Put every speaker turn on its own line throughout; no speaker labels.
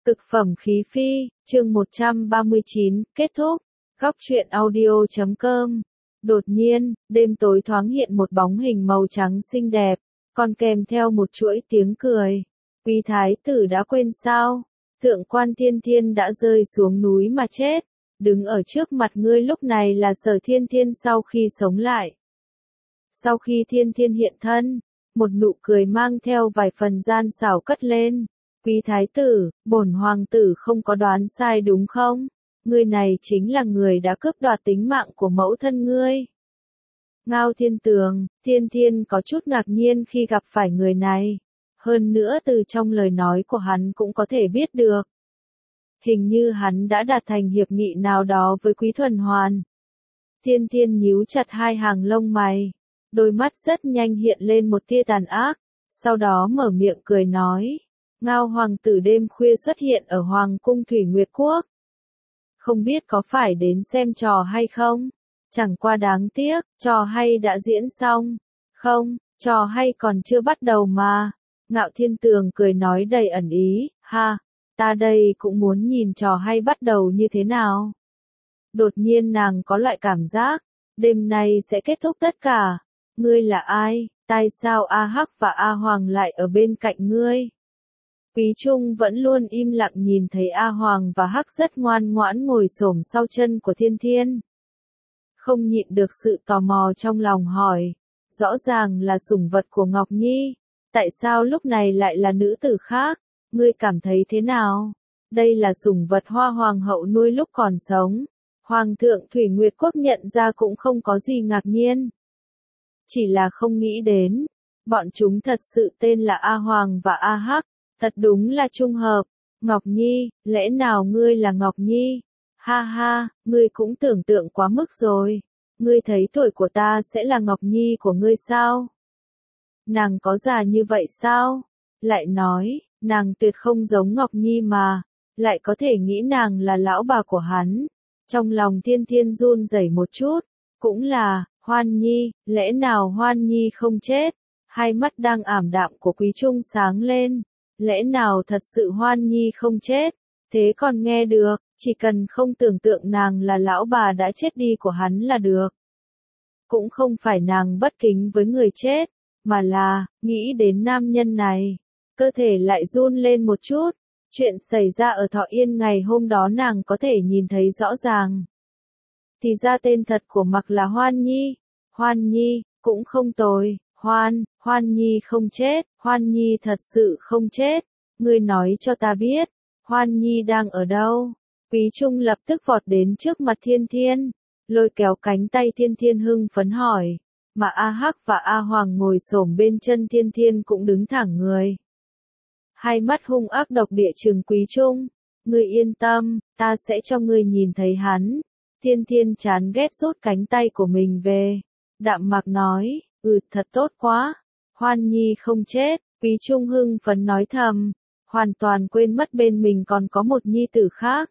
Cực phẩm khí phi, chương 139, kết thúc. Góc truyện audio.com. Đột nhiên, đêm tối thoáng hiện một bóng hình màu trắng xinh đẹp, còn kèm theo một chuỗi tiếng cười. Quý thái tử đã quên sao? Thượng quan Thiên Thiên đã rơi xuống núi mà chết. Đứng ở trước mặt ngươi lúc này là Sở Thiên Thiên sau khi sống lại. Sau khi Thiên Thiên hiện thân, một nụ cười mang theo vài phần gian xảo cất lên. Quý thái tử, bổn hoàng tử không có đoán sai đúng không? Người này chính là người đã cướp đoạt tính mạng của mẫu thân ngươi. Ngao Thiên Tường, Thiên Thiên có chút ngạc nhiên khi gặp phải người này. Hơn nữa từ trong lời nói của hắn cũng có thể biết được. Hình như hắn đã đạt thành hiệp nghị nào đó với Quý Thuần Hoàn. Thiên Thiên nhíu chặt hai hàng lông mày. Đôi mắt rất nhanh hiện lên một tia tàn ác. Sau đó mở miệng cười nói. Ngao hoàng tử đêm khuya xuất hiện ở Hoàng cung Thủy Nguyệt Quốc. Không biết có phải đến xem trò hay không? Chẳng qua đáng tiếc, trò hay đã diễn xong. Không, trò hay còn chưa bắt đầu mà. Ngạo Thiên Tường cười nói đầy ẩn ý, ha, ta đây cũng muốn nhìn trò hay bắt đầu như thế nào. Đột nhiên nàng có loại cảm giác, đêm nay sẽ kết thúc tất cả. Ngươi là ai? Tại sao A Hắc và A Hoàng lại ở bên cạnh ngươi? Quý Trung vẫn luôn im lặng nhìn thấy A Hoàng và Hắc rất ngoan ngoãn ngồi xổm sau chân của Thiên Thiên. Không nhịn được sự tò mò trong lòng hỏi, rõ ràng là sủng vật của Ngọc Nhi, tại sao lúc này lại là nữ tử khác, ngươi cảm thấy thế nào? Đây là sủng vật Hoa Hoàng hậu nuôi lúc còn sống, Hoàng thượng Thủy Nguyệt Quốc nhận ra cũng không có gì ngạc nhiên. Chỉ là không nghĩ đến, bọn chúng thật sự tên là A Hoàng và A Hắc. Thật đúng là trung hợp. Ngọc Nhi, lẽ nào ngươi là Ngọc Nhi? Ha ha, ngươi cũng tưởng tượng quá mức rồi. Ngươi thấy tuổi của ta sẽ là Ngọc Nhi của ngươi sao? Nàng có già như vậy sao? Lại nói, nàng tuyệt không giống Ngọc Nhi mà, lại có thể nghĩ nàng là lão bà của hắn. Trong lòng Thiên Thiên run rẩy một chút, cũng là, Hoan Nhi, lẽ nào Hoan Nhi không chết? Hai mắt đang ảm đạm của Quý Trung sáng lên. Lẽ nào thật sự Hoan Nhi không chết, thế còn nghe được, chỉ cần không tưởng tượng nàng là lão bà đã chết đi của hắn là được. Cũng không phải nàng bất kính với người chết, mà là, nghĩ đến nam nhân này, cơ thể lại run lên một chút, chuyện xảy ra ở Thọ Yên ngày hôm đó nàng có thể nhìn thấy rõ ràng. Thì ra tên thật của Mặc là Hoan Nhi, cũng không tồi. Hoan Nhi không chết, Hoan Nhi thật sự không chết, ngươi nói cho ta biết, Hoan Nhi đang ở đâu? Quý Trung lập tức vọt đến trước mặt Thiên Thiên, lôi kéo cánh tay Thiên Thiên hưng phấn hỏi, mà A Hắc và A Hoàng ngồi xổm bên chân Thiên Thiên cũng đứng thẳng người. Hai mắt hung ác độc địa trừng Quý Trung, ngươi yên tâm, ta sẽ cho ngươi nhìn thấy hắn. Thiên Thiên chán ghét rút cánh tay của mình về, đạm mạc nói. Thật tốt quá. Hoan Nhi không chết, Quý Trung hưng phấn nói thầm, hoàn toàn quên mất bên mình còn có một nhi tử khác.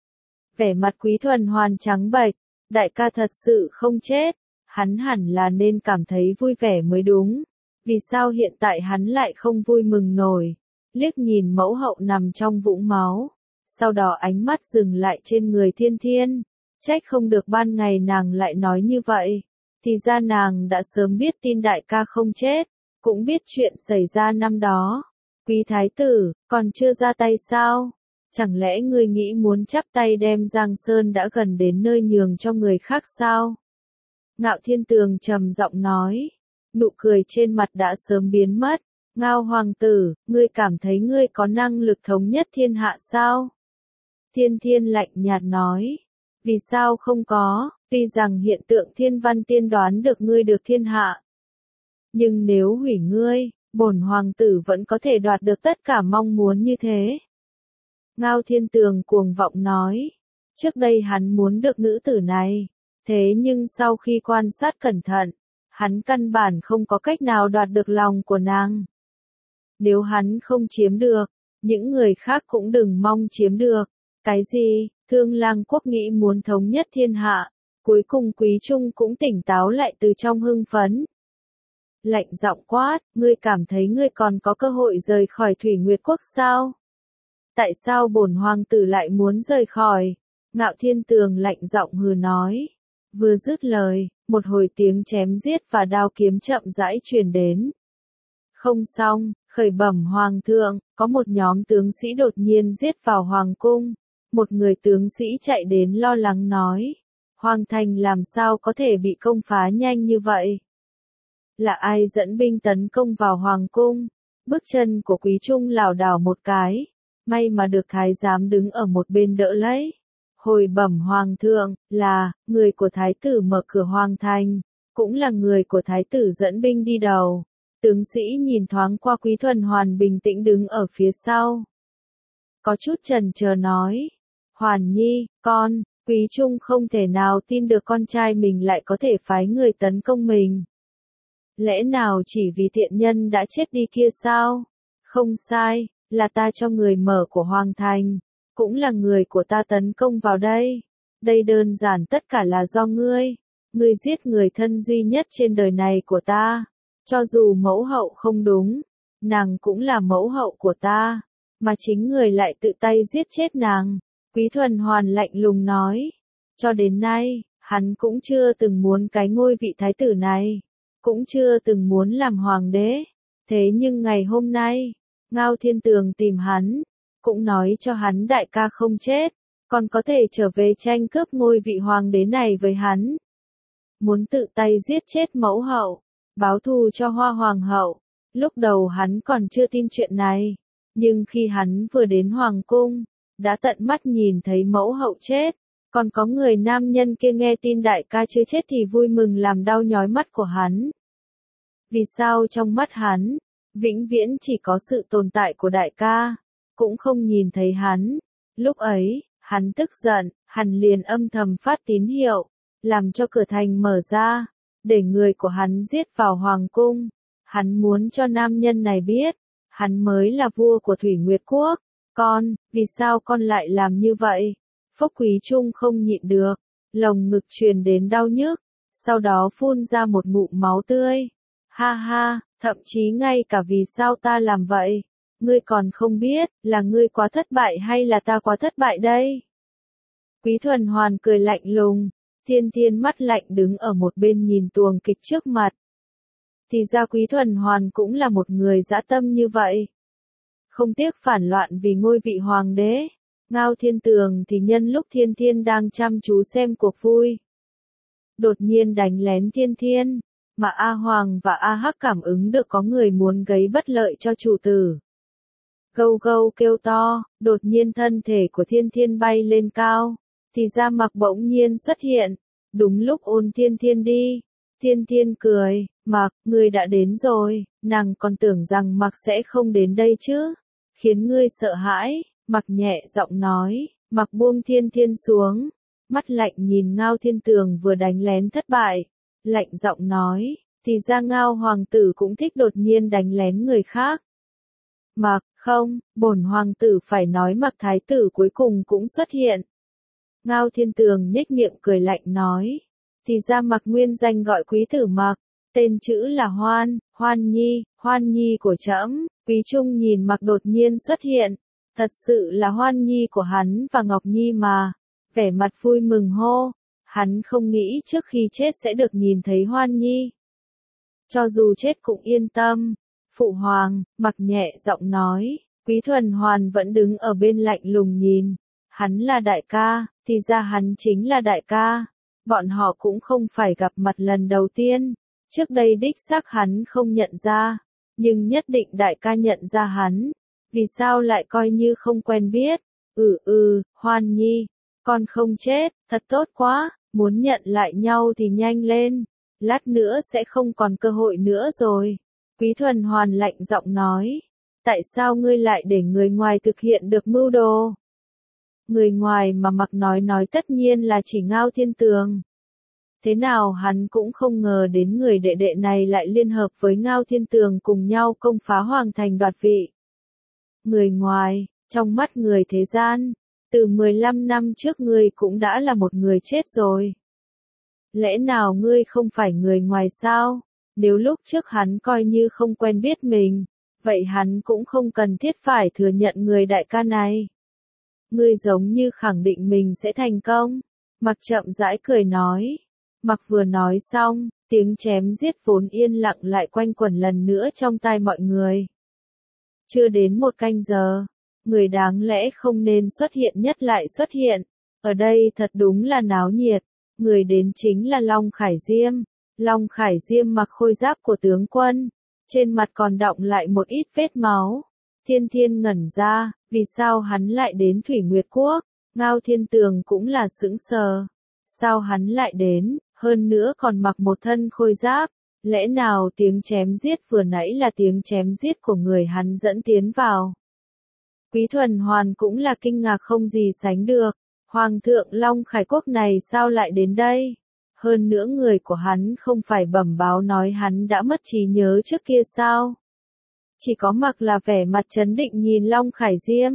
Vẻ mặt Quý Thuần Hoàn trắng bệch, đại ca thật sự không chết, hắn hẳn là nên cảm thấy vui vẻ mới đúng. Vì sao hiện tại hắn lại không vui mừng nổi? Liếc nhìn mẫu hậu nằm trong vũng máu, sau đó ánh mắt dừng lại trên người Thiên Thiên, trách không được ban ngày nàng lại nói như vậy. Thì ra nàng đã sớm biết tin đại ca không chết, cũng biết chuyện xảy ra năm đó. Quý thái tử, còn chưa ra tay sao? Chẳng lẽ ngươi nghĩ muốn chắp tay đem Giang Sơn đã gần đến nơi nhường cho người khác sao? Ngạo Thiên Tường trầm giọng nói, nụ cười trên mặt đã sớm biến mất. Ngao hoàng tử, ngươi cảm thấy ngươi có năng lực thống nhất thiên hạ sao? Thiên Thiên lạnh nhạt nói, vì sao không có? Tuy rằng hiện tượng thiên văn tiên đoán được ngươi được thiên hạ. Nhưng nếu hủy ngươi, bổn hoàng tử vẫn có thể đoạt được tất cả mong muốn như thế. Ngao Thiên Tường cuồng vọng nói. Trước đây hắn muốn được nữ tử này. Thế nhưng sau khi quan sát cẩn thận, hắn căn bản không có cách nào đoạt được lòng của nàng. Nếu hắn không chiếm được, những người khác cũng đừng mong chiếm được. Cái gì? Thương Lang quốc nghĩ muốn thống nhất thiên hạ. Cuối cùng Quý Trung cũng tỉnh táo lại từ trong hưng phấn. Lạnh giọng quát, ngươi cảm thấy ngươi còn có cơ hội rời khỏi Thủy Nguyệt Quốc sao? Tại sao bổn hoàng tử lại muốn rời khỏi? Ngạo Thiên Tường lạnh giọng hừ nói. Vừa dứt lời, một hồi tiếng chém giết và đao kiếm chậm rãi truyền đến. Không xong, khởi bẩm hoàng thượng, có một nhóm tướng sĩ đột nhiên giết vào hoàng cung. Một người tướng sĩ chạy đến lo lắng nói. Hoàng thành làm sao có thể bị công phá nhanh như vậy? Là ai dẫn binh tấn công vào hoàng cung? Bước chân của Quý Trung lảo đảo một cái. May mà được thái giám đứng ở một bên đỡ lấy. Hồi bẩm hoàng thượng, là, người của thái tử mở cửa hoàng thành, cũng là người của thái tử dẫn binh đi đầu. Tướng sĩ nhìn thoáng qua Quý Thuần Hoàn bình tĩnh đứng ở phía sau. Có chút chần chờ nói. Hoàn Nhi, con, Quý Trung không thể nào tin được con trai mình lại có thể phái người tấn công mình. Lẽ nào chỉ vì tiện nhân đã chết đi kia sao? Không sai, là ta cho người mở của hoàng thành, cũng là người của ta tấn công vào đây. Đây đơn giản tất cả là do ngươi. Ngươi giết người thân duy nhất trên đời này của ta. Cho dù mẫu hậu không đúng, nàng cũng là mẫu hậu của ta, mà chính người lại tự tay giết chết nàng. Quý Thuần Hoàn lạnh lùng nói. Cho đến nay, hắn cũng chưa từng muốn cái ngôi vị thái tử này, cũng chưa từng muốn làm hoàng đế. Thế nhưng ngày hôm nay, Ngao Thiên Tường tìm hắn, cũng nói cho hắn đại ca không chết, còn có thể trở về tranh cướp ngôi vị hoàng đế này với hắn. Muốn tự tay giết chết mẫu hậu, báo thù cho Hoa Hoàng hậu. Lúc đầu hắn còn chưa tin chuyện này, nhưng khi hắn vừa đến hoàng cung, đã tận mắt nhìn thấy mẫu hậu chết, còn có người nam nhân kia nghe tin đại ca chưa chết thì vui mừng làm đau nhói mắt của hắn. Vì sao trong mắt hắn, vĩnh viễn chỉ có sự tồn tại của đại ca, cũng không nhìn thấy hắn. Lúc ấy, hắn tức giận, hắn liền âm thầm phát tín hiệu, làm cho cửa thành mở ra, để người của hắn giết vào hoàng cung. Hắn muốn cho nam nhân này biết, hắn mới là vua của Thủy Nguyệt Quốc. Con, vì sao con lại làm như vậy? Phúc Quý Trung không nhịn được, lồng ngực truyền đến đau nhức, sau đó phun ra một ngụm máu tươi. Ha ha, thậm chí ngay cả vì sao ta làm vậy, ngươi còn không biết, là ngươi quá thất bại hay là ta quá thất bại đây? Quý Thuần Hoàn cười lạnh lùng, Thiên Thiên mắt lạnh đứng ở một bên nhìn tuồng kịch trước mặt. Thì ra Quý Thuần Hoàn cũng là một người dã tâm như vậy. Không tiếc phản loạn vì ngôi vị hoàng đế. Ngao Thiên Tường thì nhân lúc Thiên Thiên đang chăm chú xem cuộc vui, đột nhiên đánh lén Thiên Thiên, mà A Hoàng và A Hắc cảm ứng được có người muốn gây bất lợi cho chủ tử. Gâu gâu kêu to, đột nhiên thân thể của Thiên Thiên bay lên cao, thì ra Mặc bỗng nhiên xuất hiện, đúng lúc ôn Thiên Thiên đi. Thiên Thiên cười, Mặc, ngươi đã đến rồi, nàng còn tưởng rằng Mặc sẽ không đến đây chứ, khiến ngươi sợ hãi. Mặc nhẹ giọng nói, Mặc buông Thiên Thiên xuống, mắt lạnh nhìn Ngao Thiên Tường vừa đánh lén thất bại, lạnh giọng nói, thì ra Ngao hoàng tử cũng thích đột nhiên đánh lén người khác. Mặc, không, bổn hoàng tử phải nói Mặc thái tử cuối cùng cũng xuất hiện. Ngao Thiên Tường nhếch miệng cười lạnh nói, thì ra Mặc nguyên danh gọi quý tử Mặc, tên chữ là Hoan Nhi của trẫm. Quý Trung nhìn Mặc đột nhiên xuất hiện, thật sự là Hoan Nhi của hắn và Ngọc Nhi mà, vẻ mặt vui mừng hô, hắn không nghĩ trước khi chết sẽ được nhìn thấy Hoan Nhi. Cho dù chết cũng yên tâm. Phụ hoàng, Mặc nhẹ giọng nói, Quý Thuần Hoàn vẫn đứng ở bên lạnh lùng nhìn, hắn là đại ca, thì ra hắn chính là đại ca, bọn họ cũng không phải gặp mặt lần đầu tiên, trước đây đích xác hắn không nhận ra, nhưng nhất định đại ca nhận ra hắn, vì sao lại coi như không quen biết. Hoan Nhi, con không chết, thật tốt quá, muốn nhận lại nhau thì nhanh lên, lát nữa sẽ không còn cơ hội nữa rồi. Quý Thuần Hoàn lạnh giọng nói, tại sao ngươi lại để người ngoài thực hiện được mưu đồ? Người ngoài mà Mặc nói tất nhiên là chỉ Ngao Thiên Tường. Thế nào hắn cũng không ngờ đến người đệ đệ này lại liên hợp với Ngao Thiên Tường cùng nhau công phá hoàng thành đoạt vị. Người ngoài, trong mắt người thế gian, từ 15 năm trước ngươi cũng đã là một người chết rồi. Lẽ nào ngươi không phải người ngoài sao? Nếu lúc trước hắn coi như không quen biết mình, vậy hắn cũng không cần thiết phải thừa nhận người đại ca này. ngươi giống như khẳng định mình sẽ thành công. Mặc chậm rãi cười nói. Mặc vừa nói xong, tiếng chém giết vốn yên lặng lại quanh quẩn lần nữa trong tai mọi người. Chưa đến 1 canh giờ, người đáng lẽ không nên xuất hiện nhất lại xuất hiện. Ở đây thật đúng là náo nhiệt. Người đến chính là Long Khải Diêm. Long Khải Diêm mặc khôi giáp của tướng quân. Trên mặt còn đọng lại một ít vết máu. Thiên Thiên ngẩn ra, vì sao hắn lại đến Thủy Nguyệt Quốc? Ngao Thiên Tường cũng là sững sờ. Sao hắn lại đến, hơn nữa còn mặc một thân khôi giáp? Lẽ nào tiếng chém giết vừa nãy là tiếng chém giết của người hắn dẫn tiến vào? Quý Thuần Hoàn cũng là kinh ngạc không gì sánh được. Hoàng thượng Long Khải Quốc này sao lại đến đây? Hơn nữa người của hắn không phải bẩm báo nói hắn đã mất trí nhớ trước kia sao? Chỉ có Mặc là vẻ mặt trấn định nhìn Long Khải Diêm.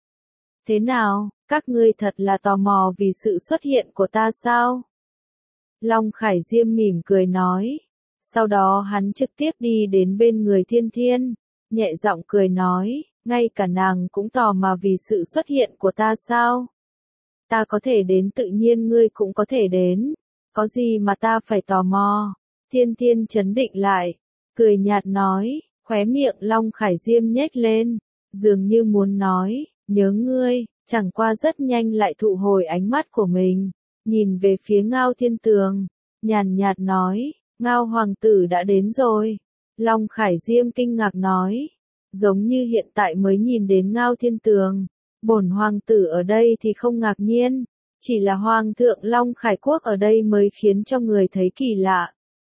Thế nào, các ngươi thật là tò mò vì sự xuất hiện của ta sao? Long Khải Diêm mỉm cười nói. Sau đó hắn trực tiếp đi đến bên người Thiên Thiên, nhẹ giọng cười nói, ngay cả nàng cũng tò mò vì sự xuất hiện của ta sao? Ta có thể đến tự nhiên ngươi cũng có thể đến, có gì mà ta phải tò mò? Thiên Thiên trấn định lại, cười nhạt nói, khóe miệng Long Khải Diêm nhếch lên, dường như muốn nói, nhớ ngươi, chẳng qua rất nhanh lại thu hồi ánh mắt của mình, nhìn về phía Ngao Thiên Tường, nhàn nhạt nói, Ngao hoàng tử đã đến rồi. Long Khải Diêm kinh ngạc nói, giống như hiện tại mới nhìn đến Ngao Thiên Tường, bổn hoàng tử ở đây thì không ngạc nhiên, chỉ là hoàng thượng Long Khải Quốc ở đây mới khiến cho người thấy kỳ lạ.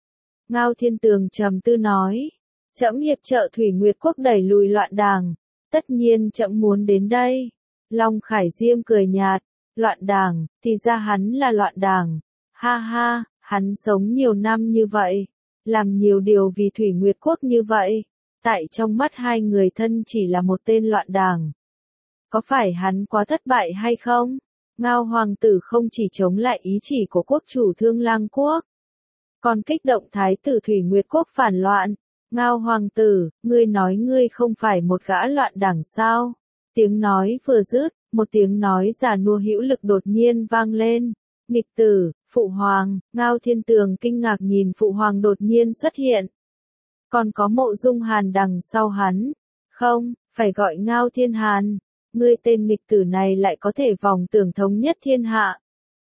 Ngao Thiên Tường trầm tư nói, trẫm hiệp trợ Thủy Nguyệt Quốc đẩy lùi loạn đảng, tất nhiên trẫm muốn đến đây. Long Khải Diêm cười nhạt, loạn đảng, thì ra hắn là loạn đảng, ha ha, hắn sống nhiều năm như vậy, làm nhiều điều vì Thủy Nguyệt Quốc như vậy, tại trong mắt hai người thân chỉ là một tên loạn đảng. Có phải hắn quá thất bại hay không? Ngao hoàng tử không chỉ chống lại ý chỉ của quốc chủ Thương Lang Quốc, còn kích động thái tử Thủy Nguyệt Quốc phản loạn. Ngao hoàng tử, ngươi nói ngươi không phải một gã loạn đảng sao? Tiếng nói vừa dứt, một tiếng nói già nua hữu lực đột nhiên vang lên. Nghịch tử, phụ hoàng. Ngao Thiên Tường kinh ngạc nhìn phụ hoàng đột nhiên xuất hiện. Còn có Mộ Dung Hàn đằng sau hắn. Không, phải gọi Ngao Thiên Hàn. Ngươi tên nghịch tử này lại có thể vòng tưởng thống nhất thiên hạ.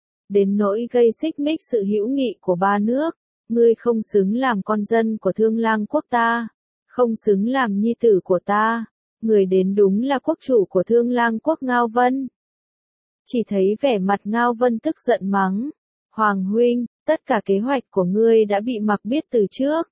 Đến nỗi gây xích mích sự hữu nghị của ba nước. Ngươi không xứng làm con dân của Thương Lang Quốc ta. Không xứng làm nhi tử của ta. Người đến đúng là quốc chủ của Thương Lang Quốc Ngao Vân. Chỉ thấy vẻ mặt Ngao Vân tức giận mắng. Hoàng huynh, tất cả kế hoạch của ngươi đã bị Mặc biết từ trước.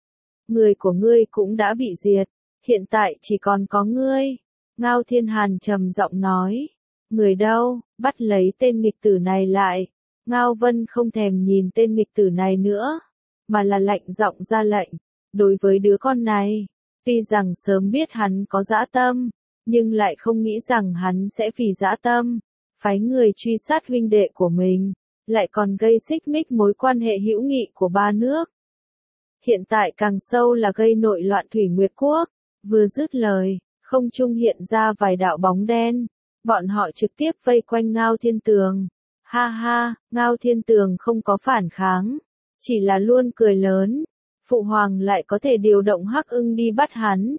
Người của ngươi cũng đã bị diệt. Hiện tại chỉ còn có ngươi. Ngao Thiên Hàn trầm giọng nói. Người đâu, bắt lấy tên nghịch tử này lại. Ngao Vân không thèm nhìn tên nghịch tử này nữa, mà là lạnh giọng ra lệnh. Đối với đứa con này, tuy rằng sớm biết hắn có dã tâm, nhưng lại không nghĩ rằng hắn sẽ vì dã tâm, phái người truy sát huynh đệ của mình, lại còn gây xích mích mối quan hệ hữu nghị của ba nước. Hiện tại càng sâu là gây nội loạn Thủy Nguyệt Quốc. Vừa dứt lời, không trung hiện ra vài đạo bóng đen, bọn họ trực tiếp vây quanh Ngao Thiên Tường. Ha ha, Ngao Thiên Tường không có phản kháng, chỉ là luôn cười lớn. Phụ hoàng lại có thể điều động Hắc Ưng đi bắt hắn.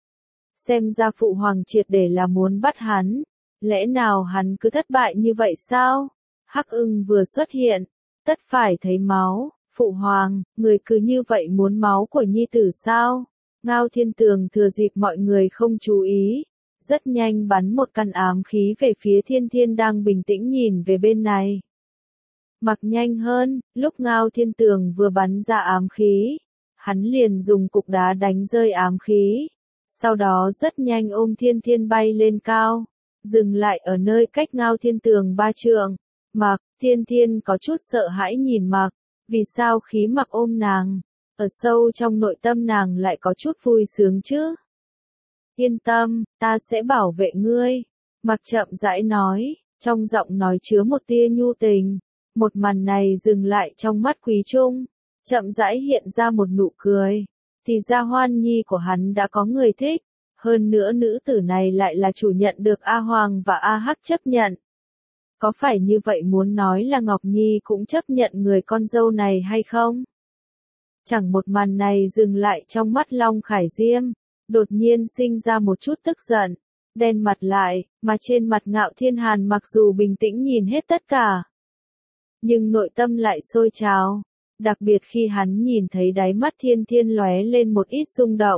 Xem ra phụ hoàng triệt để là muốn bắt hắn. Lẽ nào hắn cứ thất bại như vậy sao? Hắc Ưng vừa xuất hiện, tất phải thấy máu. Phụ hoàng, người cứ như vậy muốn máu của nhi tử sao? Ngao Thiên Tường thừa dịp mọi người không chú ý, rất nhanh bắn một căn ám khí về phía Thiên Thiên đang bình tĩnh nhìn về bên này. Mặc nhanh hơn, lúc Ngao Thiên Tường vừa bắn ra ám khí, hắn liền dùng cục đá đánh rơi ám khí. Sau đó rất nhanh ôm Thiên Thiên bay lên cao, dừng lại ở nơi cách Ngao Thiên Tường 3 trượng. Mặc, Thiên Thiên có chút sợ hãi nhìn Mặc, vì sao khí Mặc ôm nàng, ở sâu trong nội tâm nàng lại có chút vui sướng chứ. Yên tâm, ta sẽ bảo vệ ngươi. Mặc chậm rãi nói, trong giọng nói chứa một tia nhu tình. Một màn này dừng lại trong mắt Quý Trung, chậm rãi hiện ra một nụ cười. Thì ra Hoan Nhi của hắn đã có người thích, Hơn nữa nữ tử này lại là chủ nhận được A Hoàng và A Hắc chấp nhận. Có phải như vậy muốn nói là Ngọc Nhi cũng chấp nhận người con dâu này hay không? Chẳng một màn này dừng lại trong mắt Long Khải Diêm, đột nhiên sinh ra một chút tức giận, đen mặt lại, mà trên mặt Ngạo Thiên Hàn mặc dù bình tĩnh nhìn hết tất cả, nhưng nội tâm lại sôi trào, đặc biệt khi hắn nhìn thấy đáy mắt Thiên Thiên lóe lên một ít rung động.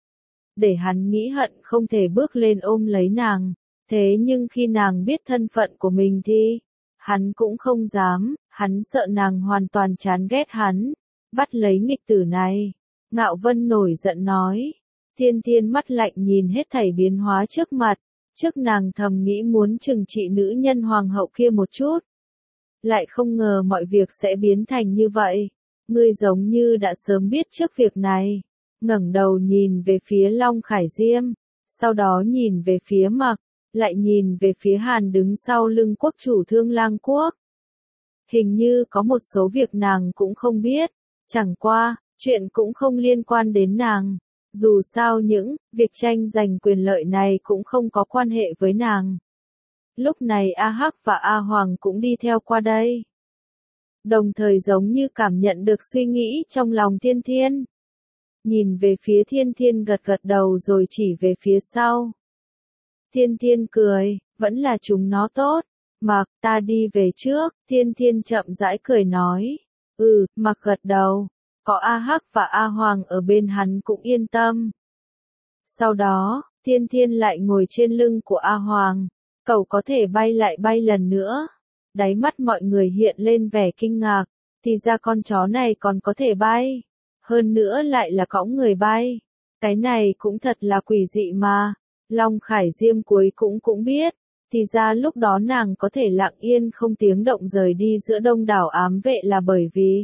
Để hắn nghĩ hận không thể bước lên ôm lấy nàng, thế nhưng khi nàng biết thân phận của mình thì, hắn cũng không dám, hắn sợ nàng hoàn toàn chán ghét hắn, bắt lấy nghịch tử này. Ngạo Vân nổi giận nói, Thiên Thiên mắt lạnh nhìn hết thảy biến hóa trước mặt, trước nàng thầm nghĩ muốn trừng trị nữ nhân hoàng hậu kia một chút. Lại không ngờ mọi việc sẽ biến thành như vậy, ngươi giống như đã sớm biết trước việc này. Ngẩng đầu nhìn về phía Long Khải Diêm, sau đó nhìn về phía Mặc, lại nhìn về phía Hàn đứng sau lưng quốc chủ Thương Lang Quốc. Hình như có một số việc nàng cũng không biết, chẳng qua, chuyện cũng không liên quan đến nàng. Dù sao những việc tranh giành quyền lợi này cũng không có quan hệ với nàng. Lúc này A Hắc và A Hoàng cũng đi theo qua đây. Đồng thời giống như cảm nhận được suy nghĩ trong lòng Thiên Thiên. Nhìn về phía Thiên Thiên gật gật đầu rồi chỉ về phía sau. Thiên Thiên cười, vẫn là chúng nó tốt. Mặc, ta đi về trước, Thiên Thiên chậm rãi cười nói. Mặc gật đầu. Có A Hắc và A Hoàng ở bên hắn cũng yên tâm. Sau đó, Thiên Thiên lại ngồi trên lưng của A Hoàng. Cậu có thể bay lại bay lần nữa. Đáy mắt mọi người hiện lên vẻ kinh ngạc. Thì ra con chó này còn có thể bay. Hơn nữa lại là cõng người bay. Cái này cũng thật là quỷ dị mà. Long Khải Diêm cuối cũng biết. Thì ra lúc đó nàng có thể lặng yên không tiếng động rời đi giữa đông đảo ám vệ là bởi vì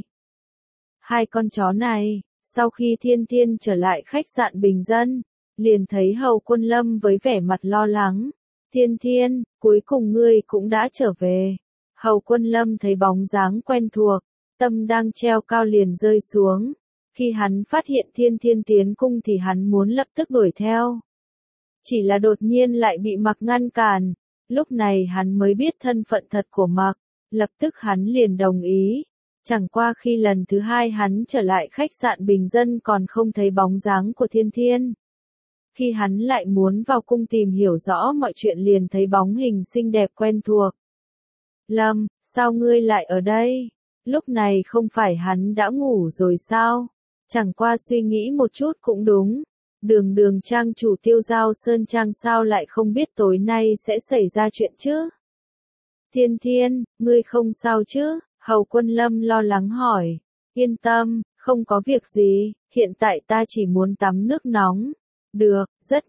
hai con chó này, sau khi Thiên Thiên trở lại khách sạn bình dân, liền thấy Hầu Quân Lâm với vẻ mặt lo lắng. Thiên Thiên, cuối cùng ngươi cũng đã trở về. Hầu Quân Lâm thấy bóng dáng quen thuộc, tâm đang treo cao liền rơi xuống. Khi hắn phát hiện Thiên Thiên tiến cung thì hắn muốn lập tức đuổi theo. Chỉ là đột nhiên lại bị Mặc ngăn cản. Lúc này hắn mới biết thân phận thật của Mặc, lập tức hắn liền đồng ý. Chẳng qua khi lần thứ hai hắn trở lại khách sạn bình dân còn không thấy bóng dáng của Thiên Thiên. Khi hắn lại muốn vào cung tìm hiểu rõ mọi chuyện liền thấy bóng hình xinh đẹp quen thuộc. Lâm, sao ngươi lại ở đây? Lúc này không phải hắn đã ngủ rồi sao? Chẳng qua suy nghĩ một chút cũng đúng. Đường trang chủ Tiêu Giao Sơn Trang sao lại không biết tối nay sẽ xảy ra chuyện chứ? Thiên Thiên, ngươi không sao chứ? Hầu Quân Lâm lo lắng hỏi. Yên tâm, không có việc gì, hiện tại ta chỉ muốn tắm nước nóng. Được,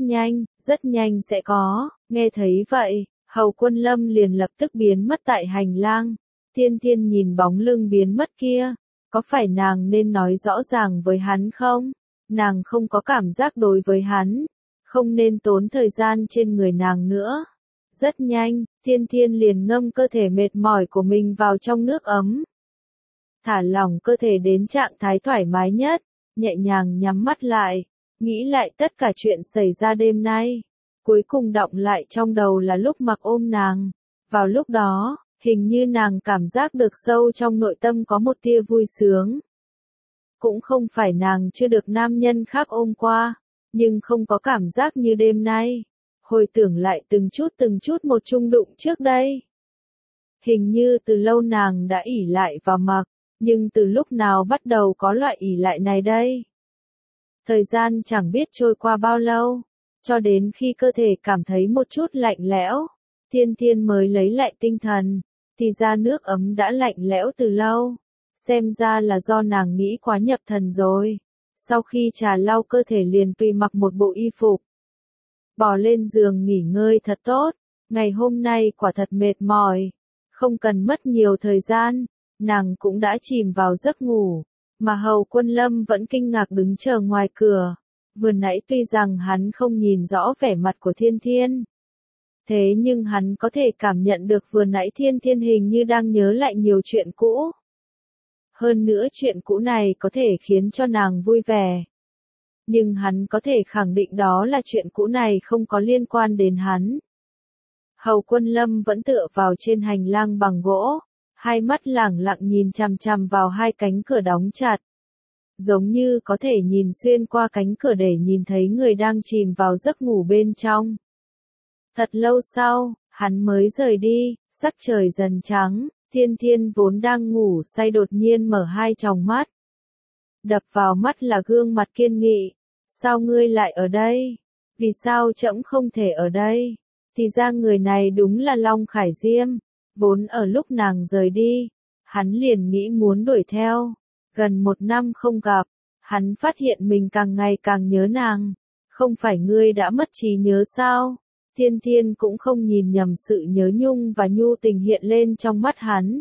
rất nhanh sẽ có. Nghe thấy vậy, Hầu Quân Lâm liền lập tức biến mất tại hành lang. Thiên Thiên nhìn bóng lưng biến mất kia. Có phải nàng nên nói rõ ràng với hắn không? Nàng không có cảm giác đối với hắn. Không nên tốn thời gian trên người nàng nữa. Rất nhanh, Thiên Thiên liền ngâm cơ thể mệt mỏi của mình vào trong nước ấm. Thả lỏng cơ thể đến trạng thái thoải mái nhất, nhẹ nhàng nhắm mắt lại, nghĩ lại tất cả chuyện xảy ra đêm nay. Cuối cùng đọng lại trong đầu là lúc Mặc ôm nàng. Vào lúc đó, hình như nàng cảm giác được sâu trong nội tâm có một tia vui sướng. Cũng không phải nàng chưa được nam nhân khác ôm qua, nhưng không có cảm giác như đêm nay. Hồi tưởng lại từng chút một chung đụng trước đây. Hình như từ lâu nàng đã ỷ lại vào Mặc, nhưng từ lúc nào bắt đầu có loại ỷ lại này đây? Thời gian chẳng biết trôi qua bao lâu, cho đến khi cơ thể cảm thấy một chút lạnh lẽo, Thiên Thiên mới lấy lại tinh thần, thì ra nước ấm đã lạnh lẽo từ lâu. Xem ra là do nàng nghĩ quá nhập thần rồi. Sau khi trà lau cơ thể liền tùy mặc một bộ y phục. Bò lên giường nghỉ ngơi thật tốt. Ngày hôm nay quả thật mệt mỏi. Không cần mất nhiều thời gian, nàng cũng đã chìm vào giấc ngủ. Mà Hầu Quân Lâm vẫn kinh ngạc đứng chờ ngoài cửa. Vừa nãy tuy rằng hắn không nhìn rõ vẻ mặt của Thiên Thiên. Thế nhưng hắn có thể cảm nhận được vừa nãy Thiên Thiên hình như đang nhớ lại nhiều chuyện cũ. Hơn nữa chuyện cũ này có thể khiến cho nàng vui vẻ. Nhưng hắn có thể khẳng định đó là chuyện cũ này không có liên quan đến hắn. Hầu Quân Lâm vẫn tựa vào trên hành lang bằng gỗ, hai mắt lẳng lặng nhìn chằm chằm vào hai cánh cửa đóng chặt. Giống như có thể nhìn xuyên qua cánh cửa để nhìn thấy người đang chìm vào giấc ngủ bên trong. Thật lâu sau, hắn mới rời đi, sắc trời dần trắng, Thiên Thiên vốn đang ngủ say đột nhiên mở hai tròng mắt. Đập vào mắt là gương mặt kiên nghị. Sao ngươi lại ở đây? Vì sao trẫm không thể ở đây? Thì ra người này đúng là Long Khải Diêm. Vốn ở lúc nàng rời đi, hắn liền nghĩ muốn đuổi theo. Gần 1 năm không gặp, hắn phát hiện mình càng ngày càng nhớ nàng. Không phải ngươi đã mất trí nhớ sao? Thiên Thiên cũng không nhìn nhầm sự nhớ nhung và nhu tình hiện lên trong mắt hắn.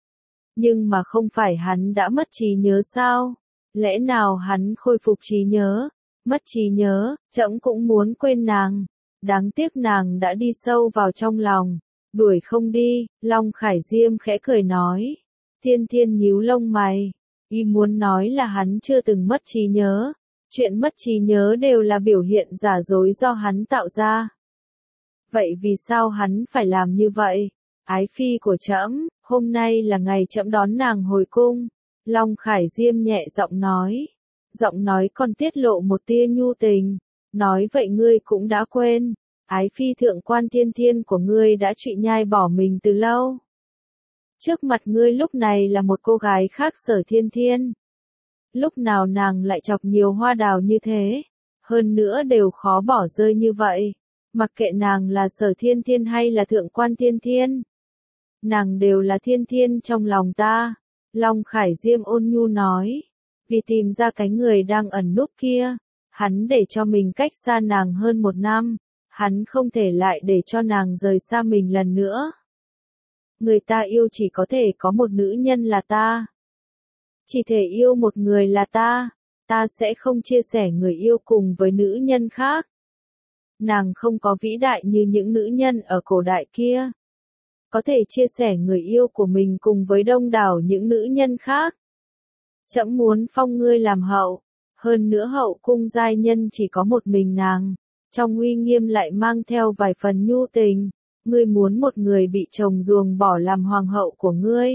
Nhưng mà không phải hắn đã mất trí nhớ sao? Lẽ nào hắn khôi phục trí nhớ? Mất trí nhớ, trẫm cũng muốn quên nàng. Đáng tiếc nàng đã đi sâu vào trong lòng. Đuổi không đi, Long Khải Diêm khẽ cười nói. Thiên Thiên nhíu lông mày. Y muốn nói là hắn chưa từng mất trí nhớ. Chuyện mất trí nhớ đều là biểu hiện giả dối do hắn tạo ra. Vậy vì sao hắn phải làm như vậy? Ái phi của trẫm, hôm nay là ngày trẫm đón nàng hồi cung. Long Khải Diêm nhẹ giọng nói. Giọng nói còn tiết lộ một tia nhu tình. Nói vậy ngươi cũng đã quên. Ái phi thượng quan Thiên Thiên của ngươi đã trụy nhai bỏ mình từ lâu. Trước mặt ngươi lúc này là một cô gái khác Sở Thiên Thiên. Lúc nào nàng lại chọc nhiều hoa đào như thế. Hơn nữa đều khó bỏ rơi như vậy. Mặc kệ nàng là Sở Thiên Thiên hay là thượng quan Thiên Thiên. Nàng đều là Thiên Thiên trong lòng ta. Long Khải Diêm ôn nhu nói. Vì tìm ra cái người đang ẩn núp kia, hắn để cho mình cách xa nàng hơn 1 năm, hắn không thể lại để cho nàng rời xa mình lần nữa. Người ta yêu chỉ có thể có một nữ nhân là ta. Chỉ thể yêu một người là ta sẽ không chia sẻ người yêu cùng với nữ nhân khác. Nàng không có vĩ đại như những nữ nhân ở cổ đại kia. Có thể chia sẻ người yêu của mình cùng với đông đảo những nữ nhân khác. Trẫm muốn phong ngươi làm hậu, hơn nữa hậu cung giai nhân chỉ có một mình nàng, trong uy nghiêm lại mang theo vài phần nhu tình, ngươi muốn một người bị chồng ruồng bỏ làm hoàng hậu của ngươi.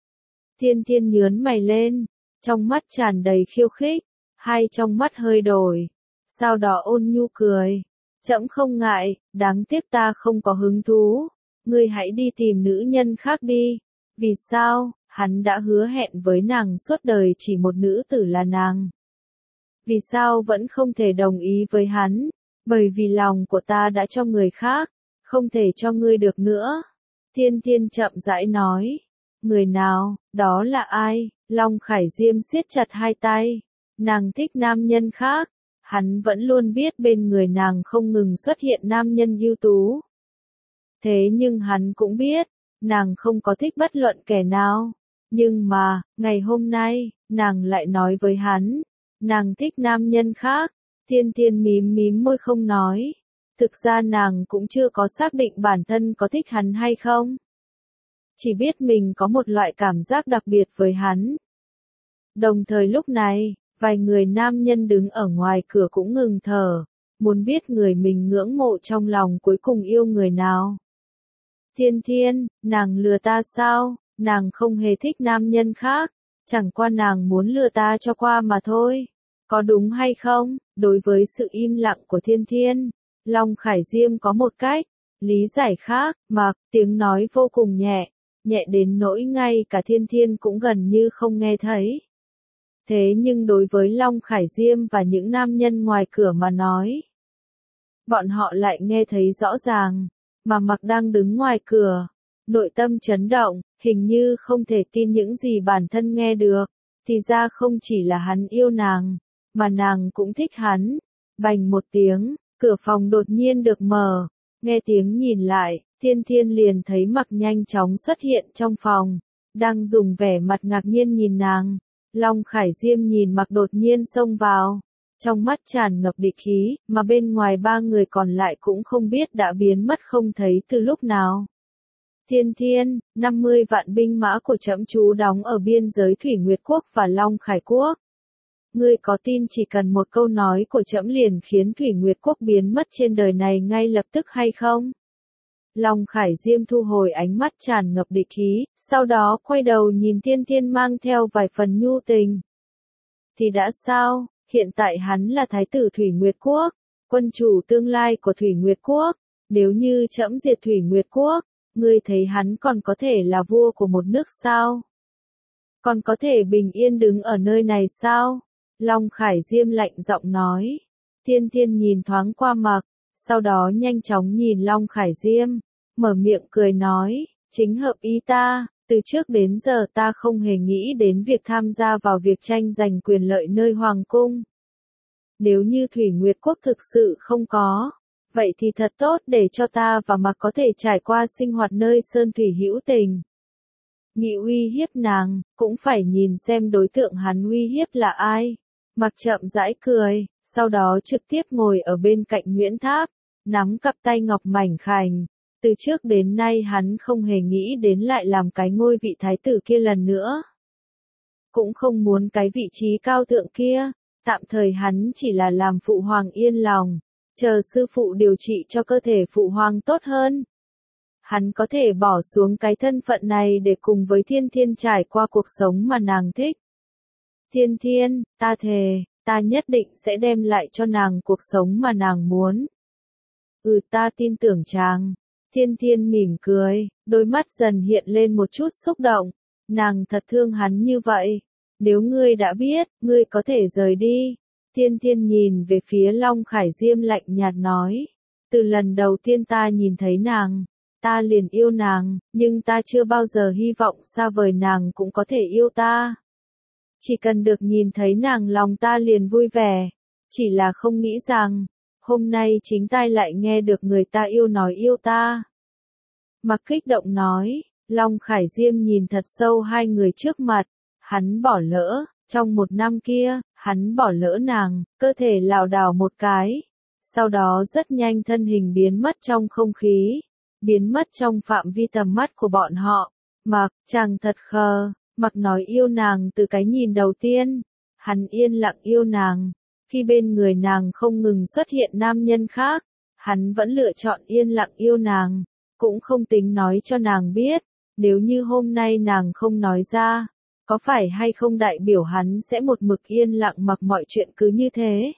Thiên Thiên nhướn mày lên, trong mắt tràn đầy khiêu khích, hai trong mắt hơi đổi, sau đó ôn nhu cười, trẫm không ngại, đáng tiếc ta không có hứng thú, ngươi hãy đi tìm nữ nhân khác đi. Vì sao? Hắn đã hứa hẹn với nàng suốt đời chỉ một nữ tử là nàng. Vì sao vẫn không thể đồng ý với hắn? Bởi vì lòng của ta đã cho người khác, không thể cho ngươi được nữa. Thiên Thiên chậm rãi nói. Người nào, đó là ai? Long Khải Diêm siết chặt hai tay. Nàng thích nam nhân khác. Hắn vẫn luôn biết bên người nàng không ngừng xuất hiện nam nhân ưu tú. Thế nhưng hắn cũng biết, nàng không có thích bất luận kẻ nào. Nhưng mà, ngày hôm nay, nàng lại nói với hắn, nàng thích nam nhân khác. Thiên Thiên mím mím môi không nói. Thực ra nàng cũng chưa có xác định bản thân có thích hắn hay không. Chỉ biết mình có một loại cảm giác đặc biệt với hắn. Đồng thời lúc này, vài người nam nhân đứng ở ngoài cửa cũng ngừng thở, muốn biết người mình ngưỡng mộ trong lòng cuối cùng yêu người nào. Thiên Thiên, nàng lừa ta sao? Nàng không hề thích nam nhân khác, chẳng qua nàng muốn lừa ta cho qua mà thôi. Có đúng hay không? Đối với sự im lặng của Thiên Thiên, Long Khải Diêm có một cách lý giải khác, mà tiếng nói vô cùng nhẹ, nhẹ đến nỗi ngay cả Thiên Thiên cũng gần như không nghe thấy. Thế nhưng đối với Long Khải Diêm và những nam nhân ngoài cửa mà nói, bọn họ lại nghe thấy rõ ràng, mà Mặc đang đứng ngoài cửa, nội tâm chấn động, hình như không thể tin những gì bản thân nghe được, thì ra không chỉ là hắn yêu nàng, mà nàng cũng thích hắn. Bành một tiếng, cửa phòng đột nhiên được mở, nghe tiếng nhìn lại, Thiên Thiên liền thấy Mặc nhanh chóng xuất hiện trong phòng, đang dùng vẻ mặt ngạc nhiên nhìn nàng. Long Khải Diêm nhìn Mặc đột nhiên xông vào, trong mắt tràn ngập địch khí, mà bên ngoài ba người còn lại cũng không biết đã biến mất không thấy từ lúc nào. Thiên Thiên, 50 vạn binh mã của trẫm trú đóng ở biên giới Thủy Nguyệt Quốc và Long Khải Quốc. Ngươi có tin chỉ cần một câu nói của trẫm liền khiến Thủy Nguyệt Quốc biến mất trên đời này ngay lập tức hay không? Long Khải Diêm thu hồi ánh mắt tràn ngập địch ý, sau đó quay đầu nhìn Thiên Thiên mang theo vài phần nhu tình. Thì đã sao, hiện tại hắn là thái tử Thủy Nguyệt Quốc, quân chủ tương lai của Thủy Nguyệt Quốc, nếu như trẫm diệt Thủy Nguyệt Quốc, ngươi thấy hắn còn có thể là vua của một nước sao? Còn có thể bình yên đứng ở nơi này sao? Long Khải Diêm lạnh giọng nói. Thiên Thiên nhìn thoáng qua Mặc, sau đó nhanh chóng nhìn Long Khải Diêm, mở miệng cười nói, chính hợp ý ta, từ trước đến giờ ta không hề nghĩ đến việc tham gia vào việc tranh giành quyền lợi nơi Hoàng cung. Nếu như Thủy Nguyệt Quốc thực sự không có, vậy thì thật tốt để cho ta và Mặc có thể trải qua sinh hoạt nơi sơn thủy hữu tình. Nghĩ uy hiếp nàng, cũng phải nhìn xem đối tượng hắn uy hiếp là ai. Mặc chậm rãi cười, sau đó trực tiếp ngồi ở bên cạnh Nguyễn Tháp, nắm cặp tay ngọc mảnh khảnh. Từ trước đến nay hắn không hề nghĩ đến lại làm cái ngôi vị thái tử kia lần nữa. Cũng không muốn cái vị trí cao thượng kia, tạm thời hắn chỉ là làm phụ hoàng yên lòng, chờ sư phụ điều trị cho cơ thể phụ hoàng tốt hơn. Hắn có thể bỏ xuống cái thân phận này để cùng với Thiên Thiên trải qua cuộc sống mà nàng thích. Thiên Thiên, ta thề, ta nhất định sẽ đem lại cho nàng cuộc sống mà nàng muốn. Ta tin tưởng chàng. Thiên Thiên mỉm cười, đôi mắt dần hiện lên một chút xúc động. Nàng thật thương hắn như vậy. Nếu ngươi đã biết, ngươi có thể rời đi. Thiên Thiên nhìn về phía Long Khải Diêm lạnh nhạt nói. Từ lần đầu tiên ta nhìn thấy nàng, ta liền yêu nàng, nhưng ta chưa bao giờ hy vọng xa vời nàng cũng có thể yêu ta. Chỉ cần được nhìn thấy nàng lòng ta liền vui vẻ. Chỉ là không nghĩ rằng, hôm nay chính tai lại nghe được người ta yêu nói yêu ta. Mặc kích động nói, Long Khải Diêm nhìn thật sâu hai người trước mặt, hắn bỏ lỡ, trong một năm kia, hắn bỏ lỡ nàng, cơ thể lảo đảo một cái. Sau đó rất nhanh thân hình biến mất trong không khí, biến mất trong phạm vi tầm mắt của bọn họ. Mặc, chàng thật khờ. Mặc nói yêu nàng từ cái nhìn đầu tiên, hắn yên lặng yêu nàng, khi bên người nàng không ngừng xuất hiện nam nhân khác, hắn vẫn lựa chọn yên lặng yêu nàng, cũng không tính nói cho nàng biết, nếu như hôm nay nàng không nói ra, có phải hay không đại biểu hắn sẽ một mực yên lặng mặc mọi chuyện cứ như thế.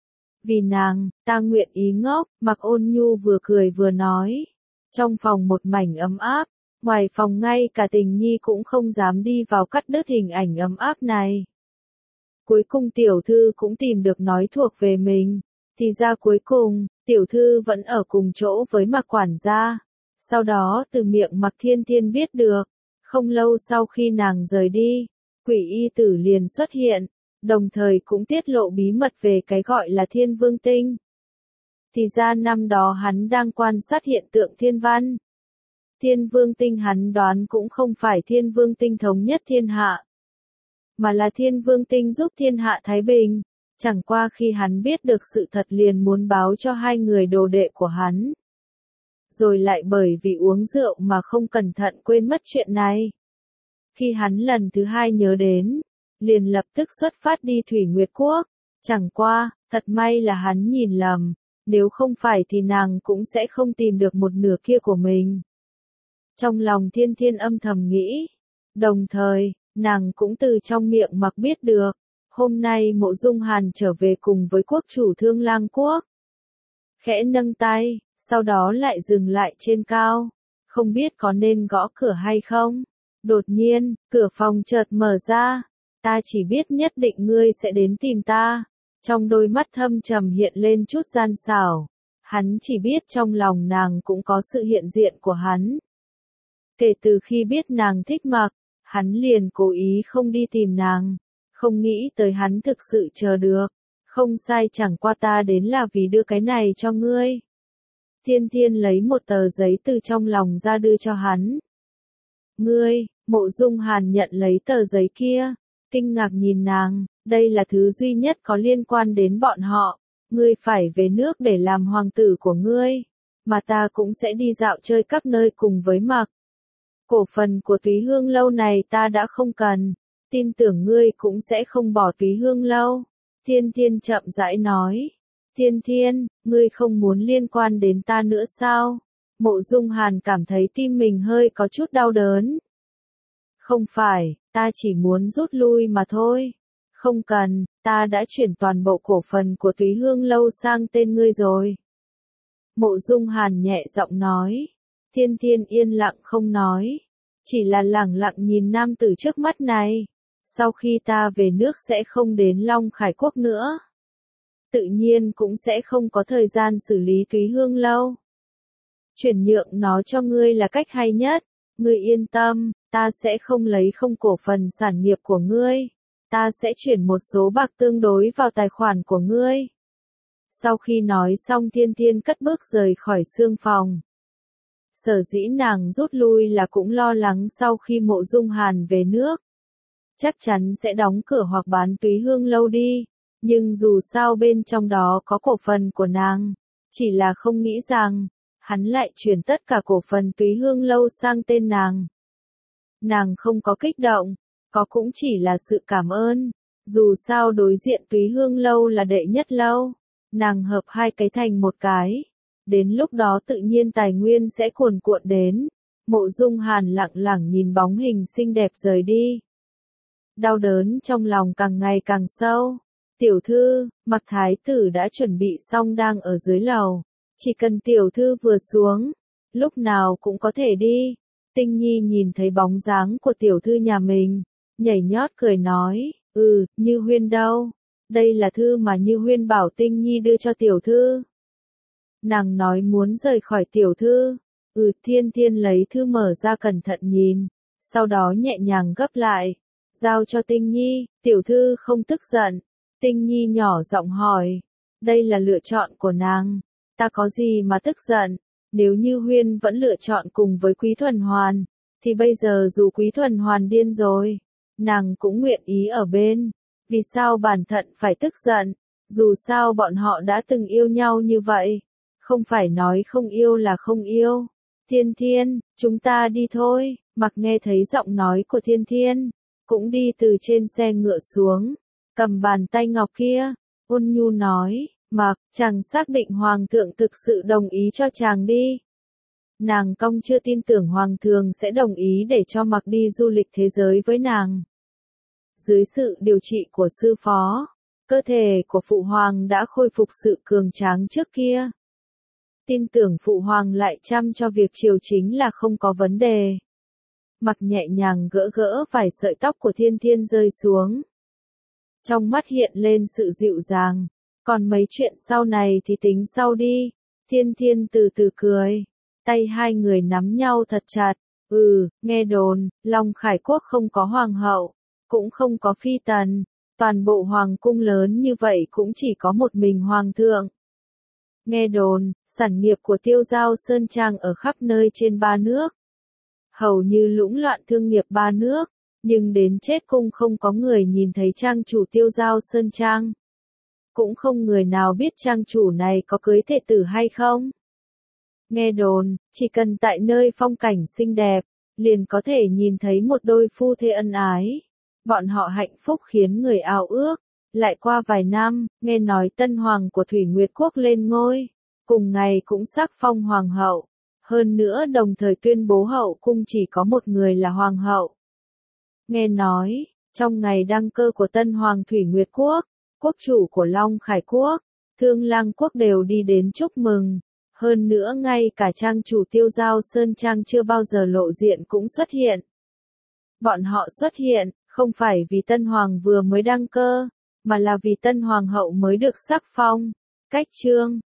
Vì nàng, ta nguyện ý ngốc, Mặc ôn nhu vừa cười vừa nói, trong phòng một mảnh ấm áp. Ngoài phòng ngay cả Tình Nhi cũng không dám đi vào cắt đứt hình ảnh ấm áp này. Cuối cùng tiểu thư cũng tìm được nói thuộc về mình. Thì ra cuối cùng, tiểu thư vẫn ở cùng chỗ với Mặc quản gia. Sau đó từ miệng Mặc Thiên Thiên biết được. Không lâu sau khi nàng rời đi, Quỷ Y Tử liền xuất hiện. Đồng thời cũng tiết lộ bí mật về cái gọi là Thiên Vương Tinh. Thì ra năm đó hắn đang quan sát hiện tượng thiên văn. Thiên Vương Tinh hắn đoán cũng không phải Thiên Vương Tinh thống nhất thiên hạ, mà là Thiên Vương Tinh giúp thiên hạ thái bình. Chẳng qua khi hắn biết được sự thật liền muốn báo cho hai người đồ đệ của hắn. Rồi lại bởi vì uống rượu mà không cẩn thận quên mất chuyện này. Khi hắn lần thứ hai nhớ đến, liền lập tức xuất phát đi Thủy Nguyệt Quốc. Chẳng qua, thật may là hắn nhìn lầm, nếu không phải thì nàng cũng sẽ không tìm được một nửa kia của mình. Trong lòng Thiên Thiên âm thầm nghĩ, đồng thời, nàng cũng từ trong miệng Mặc biết được, hôm nay Mộ Dung Hàn trở về cùng với quốc chủ Thương Lang Quốc. Khẽ nâng tay, sau đó lại dừng lại trên cao, không biết có nên gõ cửa hay không. Đột nhiên, cửa phòng chợt mở ra, ta chỉ biết nhất định ngươi sẽ đến tìm ta. Trong đôi mắt thâm trầm hiện lên chút gian xảo, hắn chỉ biết trong lòng nàng cũng có sự hiện diện của hắn. Kể từ khi biết nàng thích Mặc, hắn liền cố ý không đi tìm nàng, không nghĩ tới hắn thực sự chờ được. Không sai, chẳng qua ta đến là vì đưa cái này cho ngươi. Thiên Thiên lấy một tờ giấy từ trong lòng ra đưa cho hắn. Ngươi, Mộ Dung Hàn nhận lấy tờ giấy kia, kinh ngạc nhìn nàng, đây là thứ duy nhất có liên quan đến bọn họ. Ngươi phải về nước để làm hoàng tử của ngươi, mà ta cũng sẽ đi dạo chơi các nơi cùng với Mặc. Cổ phần của Túy Hương Lâu này ta đã không cần, tin tưởng ngươi cũng sẽ không bỏ Túy Hương Lâu. Thiên Thiên chậm rãi nói. Thiên Thiên, ngươi không muốn liên quan đến ta nữa sao? Mộ Dung Hàn cảm thấy tim mình hơi có chút đau đớn. Không phải, ta chỉ muốn rút lui mà thôi. Không cần, ta đã chuyển toàn bộ cổ phần của Túy Hương Lâu sang tên ngươi rồi. Mộ Dung Hàn nhẹ giọng nói. Thiên Thiên yên lặng không nói. Chỉ là lẳng lặng nhìn nam tử trước mắt này. Sau khi ta về nước sẽ không đến Long Khải Quốc nữa. Tự nhiên cũng sẽ không có thời gian xử lý Túy Hương Lâu. Chuyển nhượng nó cho ngươi là cách hay nhất. Ngươi yên tâm, ta sẽ không lấy không cổ phần sản nghiệp của ngươi. Ta sẽ chuyển một số bạc tương đối vào tài khoản của ngươi. Sau khi nói xong Thiên Thiên cất bước rời khỏi xương phòng. Sở dĩ nàng rút lui là cũng lo lắng sau khi Mộ Dung Hàn về nước. Chắc chắn sẽ đóng cửa hoặc bán Túy Hương Lâu đi. Nhưng dù sao bên trong đó có cổ phần của nàng. Chỉ là không nghĩ rằng, hắn lại chuyển tất cả cổ phần Túy Hương Lâu sang tên nàng. Nàng không có kích động, có cũng chỉ là sự cảm ơn. Dù sao đối diện Túy Hương Lâu là đệ nhất lâu. Nàng hợp hai cái thành một cái. Đến lúc đó tự nhiên tài nguyên sẽ cuồn cuộn đến. Mộ Dung Hàn lặng lặng nhìn bóng hình xinh đẹp rời đi. Đau đớn trong lòng càng ngày càng sâu. Tiểu thư, Mặc thái tử đã chuẩn bị xong đang ở dưới lầu. Chỉ cần tiểu thư vừa xuống, lúc nào cũng có thể đi. Tinh Nhi nhìn thấy bóng dáng của tiểu thư nhà mình, nhảy nhót cười nói, Như Huyên đâu? Đây là thư mà Như Huyên bảo Tinh Nhi đưa cho tiểu thư. Nàng nói muốn rời khỏi tiểu thư. Thiên Thiên lấy thư mở ra cẩn thận nhìn, sau đó nhẹ nhàng gấp lại, giao cho Tinh Nhi, tiểu thư không tức giận. Tinh Nhi nhỏ giọng hỏi, đây là lựa chọn của nàng, ta có gì mà tức giận, nếu Như Huyên vẫn lựa chọn cùng với Quý Thuần Hoàn, thì bây giờ dù Quý Thuần Hoàn điên rồi, nàng cũng nguyện ý ở bên, vì sao bản thân phải tức giận, dù sao bọn họ đã từng yêu nhau như vậy, không phải nói không yêu là không yêu. Thiên Thiên, chúng ta đi thôi. Mặc nghe thấy giọng nói của Thiên Thiên, cũng đi từ trên xe ngựa xuống, cầm bàn tay ngọc kia, ôn nhu nói, Mặc, chàng xác định Hoàng thượng thực sự đồng ý cho chàng đi. Nàng cong chưa tin tưởng Hoàng thượng sẽ đồng ý để cho Mặc đi du lịch thế giới với nàng. Dưới sự điều trị của sư phó, cơ thể của Phụ Hoàng đã khôi phục sự cường tráng trước kia. Tin tưởng Phụ Hoàng lại chăm cho việc triều chính là không có vấn đề. Mặc nhẹ nhàng gỡ gỡ vài sợi tóc của Thiên Thiên rơi xuống. Trong mắt hiện lên sự dịu dàng. Còn mấy chuyện sau này thì tính sau đi. Thiên Thiên từ từ cười. Tay hai người nắm nhau thật chặt. Nghe đồn, Long Khải Quốc không có hoàng hậu, cũng không có phi tần. Toàn bộ hoàng cung lớn như vậy cũng chỉ có một mình hoàng thượng. Nghe đồn, sản nghiệp của Tiêu Giao Sơn Trang ở khắp nơi trên ba nước. Hầu như lũng loạn thương nghiệp ba nước, nhưng đến chết cũng không có người nhìn thấy trang chủ Tiêu Giao Sơn Trang. Cũng không người nào biết trang chủ này có cưới thê tử hay không. Nghe đồn, chỉ cần tại nơi phong cảnh xinh đẹp, liền có thể nhìn thấy một đôi phu thê ân ái. Bọn họ hạnh phúc khiến người ao ước. Lại qua vài năm, nghe nói tân hoàng của Thủy Nguyệt Quốc lên ngôi, cùng ngày cũng sắc phong hoàng hậu. Hơn nữa đồng thời tuyên bố hậu cung chỉ có một người là hoàng hậu. Nghe nói, trong ngày đăng cơ của tân hoàng Thủy Nguyệt Quốc, quốc chủ của Long Khải Quốc, Thương Lang Quốc đều đi đến chúc mừng. Hơn nữa ngay cả trang chủ Tiêu Giao Sơn Trang chưa bao giờ lộ diện cũng xuất hiện. Bọn họ xuất hiện, không phải vì tân hoàng vừa mới đăng cơ, mà là vì tân hoàng hậu mới được sắc phong. Cách chương